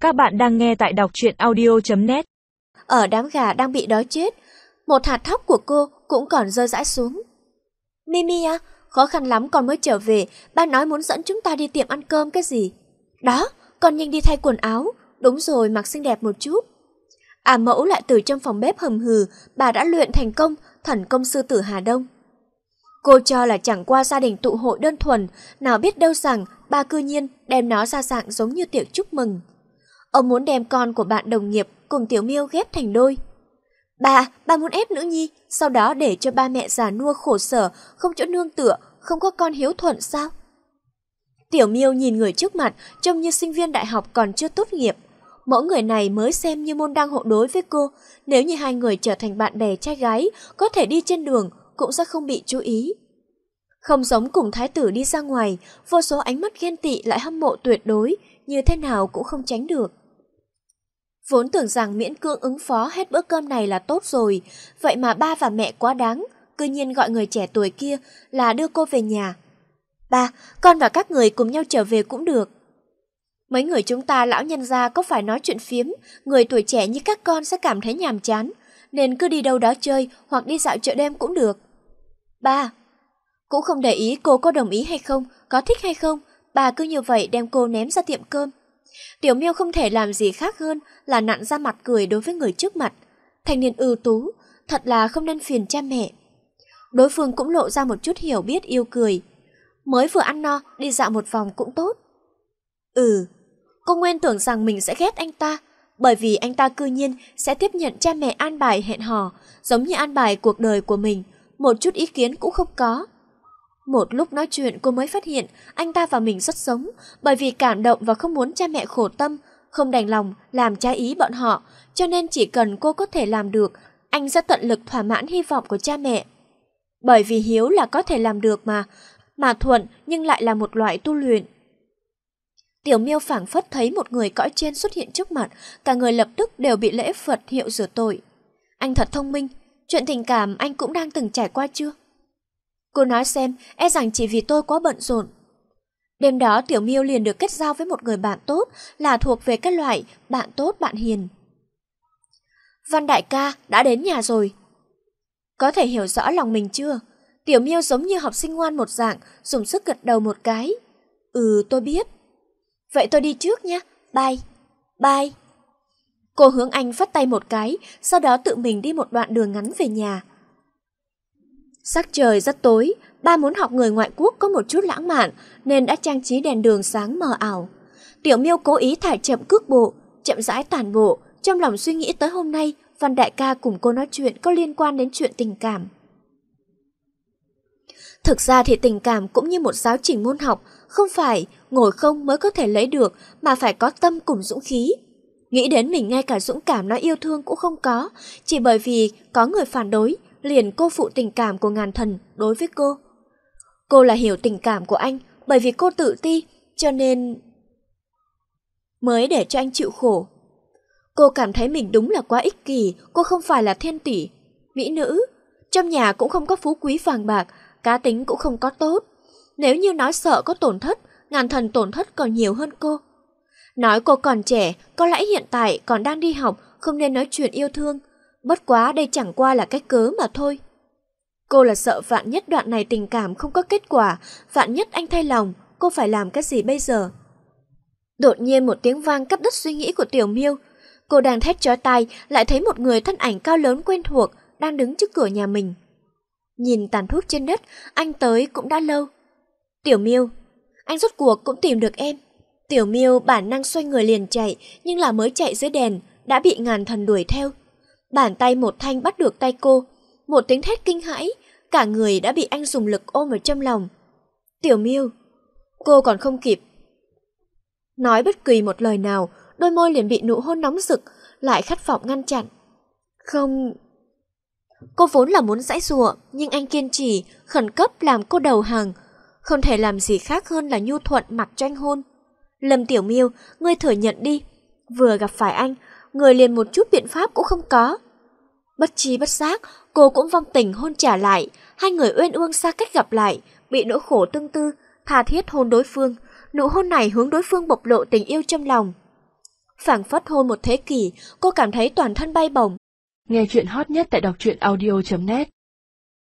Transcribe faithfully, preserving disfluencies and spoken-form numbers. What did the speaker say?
Các bạn đang nghe tại đọc truyện audio chấm net. Ở đám gà đang bị đói chết, một hạt thóc của cô cũng còn rơi rãi xuống. Mimi à, khó khăn lắm con mới trở về, ba nói muốn dẫn chúng ta đi tiệm ăn cơm cái gì. Đó, con nhanh đi thay quần áo, đúng rồi, mặc xinh đẹp một chút. À mẫu lại từ trong phòng bếp hầm hừ, bà đã luyện thành công thần công sư tử Hà Đông. Cô cho là chẳng qua gia đình tụ hội đơn thuần, nào biết đâu rằng ba cư nhiên đem nó ra dạng giống như tiệc chúc mừng. Ông muốn đem con của bạn đồng nghiệp cùng Tiểu Miêu ghép thành đôi. Bà, ba muốn ép nữ nhi, sau đó để cho ba mẹ già nua khổ sở, không chỗ nương tựa, không có con hiếu thuận sao? Tiểu Miêu nhìn người trước mặt trông như sinh viên đại học còn chưa tốt nghiệp. Mẫu người này mới xem như môn đăng hộ đối với cô, nếu như hai người trở thành bạn bè trai gái, có thể đi trên đường cũng sẽ không bị chú ý. Không giống cùng thái tử đi ra ngoài, vô số ánh mắt ghen tị lại hâm mộ tuyệt đối, như thế nào cũng không tránh được. Vốn tưởng rằng miễn cưỡng ứng phó hết bữa cơm này là tốt rồi, vậy mà ba và mẹ quá đáng, cư nhiên gọi người trẻ tuổi kia là đưa cô về nhà. Ba, con và các người cùng nhau trở về cũng được. Mấy người chúng ta lão nhân gia có phải nói chuyện phiếm, người tuổi trẻ như các con sẽ cảm thấy nhàm chán, nên cứ đi đâu đó chơi hoặc đi dạo chợ đêm cũng được. Ba, cũng không để ý cô có đồng ý hay không, có thích hay không, bà cứ như vậy đem cô ném ra tiệm cơm. Tiểu Miêu không thể làm gì khác hơn là nặn ra mặt cười đối với người trước mặt. Thanh niên ưu tú, thật là không nên phiền cha mẹ. Đối phương cũng lộ ra một chút hiểu biết yêu cười. Mới vừa ăn no, đi dạo một vòng cũng tốt. Ừ, cô nguyên tưởng rằng mình sẽ ghét anh ta, bởi vì anh ta cư nhiên sẽ tiếp nhận cha mẹ an bài hẹn hò, giống như an bài cuộc đời của mình, một chút ý kiến cũng không có. Một lúc nói chuyện cô mới phát hiện anh ta và mình rất giống, bởi vì cảm động và không muốn cha mẹ khổ tâm, không đành lòng làm trái ý bọn họ, cho nên chỉ cần cô có thể làm được, anh sẽ tận lực thỏa mãn hy vọng của cha mẹ. Bởi vì hiếu là có thể làm được mà, mà thuận nhưng lại là một loại tu luyện. Tiểu Miêu phảng phất thấy một người cõi trên xuất hiện trước mặt, cả người lập tức đều bị lễ Phật hiệu rửa tội. Anh thật thông minh, chuyện tình cảm anh cũng đang từng trải qua chưa? Cô nói xem, e rằng chỉ vì tôi quá bận rộn. Đêm đó Tiểu Miêu liền được kết giao với một người bạn tốt, là thuộc về các loại bạn tốt bạn hiền. Văn đại ca đã đến nhà rồi. Có thể hiểu rõ lòng mình chưa? Tiểu Miêu giống như học sinh ngoan một dạng, dùng sức gật đầu một cái. Ừ, tôi biết. Vậy tôi đi trước nhé, bye, bye. Cô hướng anh phất tay một cái, sau đó tự mình đi một đoạn đường ngắn về nhà. Sắc trời rất tối, ba muốn học người ngoại quốc có một chút lãng mạn nên đã trang trí đèn đường sáng mờ ảo. Tiểu Miêu cố ý thả chậm cước bộ, chậm rãi tản bộ, trong lòng suy nghĩ tới hôm nay Văn đại ca cùng cô nói chuyện có liên quan đến chuyện tình cảm. Thực ra thì tình cảm cũng như một giáo trình môn học, không phải ngồi không mới có thể lấy được mà phải có tâm cùng dũng khí. Nghĩ đến mình ngay cả dũng cảm nói yêu thương cũng không có, chỉ bởi vì có người phản đối, liền cô phụ tình cảm của ngàn thần đối với cô. Cô là hiểu tình cảm của anh, bởi vì cô tự ti, cho nên mới để cho anh chịu khổ. Cô cảm thấy mình đúng là quá ích kỷ, cô không phải là thiên tỷ, mỹ nữ, trong nhà cũng không có phú quý vàng bạc, cá tính cũng không có tốt. Nếu như nói sợ có tổn thất, ngàn thần tổn thất còn nhiều hơn cô. Nói cô còn trẻ, có lẽ hiện tại còn đang đi học, không nên nói chuyện yêu thương. Bất quá đây chẳng qua là cái cớ mà thôi. Cô là sợ vạn nhất đoạn này tình cảm không có kết quả, vạn nhất anh thay lòng, cô phải làm cái gì bây giờ? Đột nhiên một tiếng vang cắt đứt suy nghĩ của Tiểu Miêu. Cô đang thét chói tai, lại thấy một người thân ảnh cao lớn quen thuộc đang đứng trước cửa nhà mình. Nhìn tàn thuốc trên đất, anh tới cũng đã lâu. Tiểu Miêu, anh rốt cuộc cũng tìm được em. Tiểu Miêu bản năng xoay người liền chạy, nhưng là mới chạy dưới đèn, đã bị ngàn thần đuổi theo. Bàn tay một thanh bắt được tay cô, một tiếng thét kinh hãi, cả người đã bị anh dùng lực ôm ở trong lòng. Tiểu Miêu, cô còn không kịp nói bất kỳ một lời nào, đôi môi liền bị nụ hôn nóng rực, lại khát vọng ngăn chặn. Không... Cô vốn là muốn giãy giụa, nhưng anh kiên trì, khẩn cấp làm cô đầu hàng, không thể làm gì khác hơn là nhu thuận mặc cho anh hôn. Lâm Tiểu Miêu, ngươi thừa nhận đi, vừa gặp phải anh, người liền một chút biện pháp cũng không có. Bất trí bất giác, cô cũng vong tình hôn trả lại, hai người uyên ương xa cách gặp lại, bị nỗi khổ tương tư, tha thiết hôn đối phương, nụ hôn này hướng đối phương bộc lộ tình yêu trong lòng. Phảng phất hôn một thế kỷ, cô cảm thấy toàn thân bay bổng. Nghe chuyện hot nhất tại đọc truyện audio chấm net.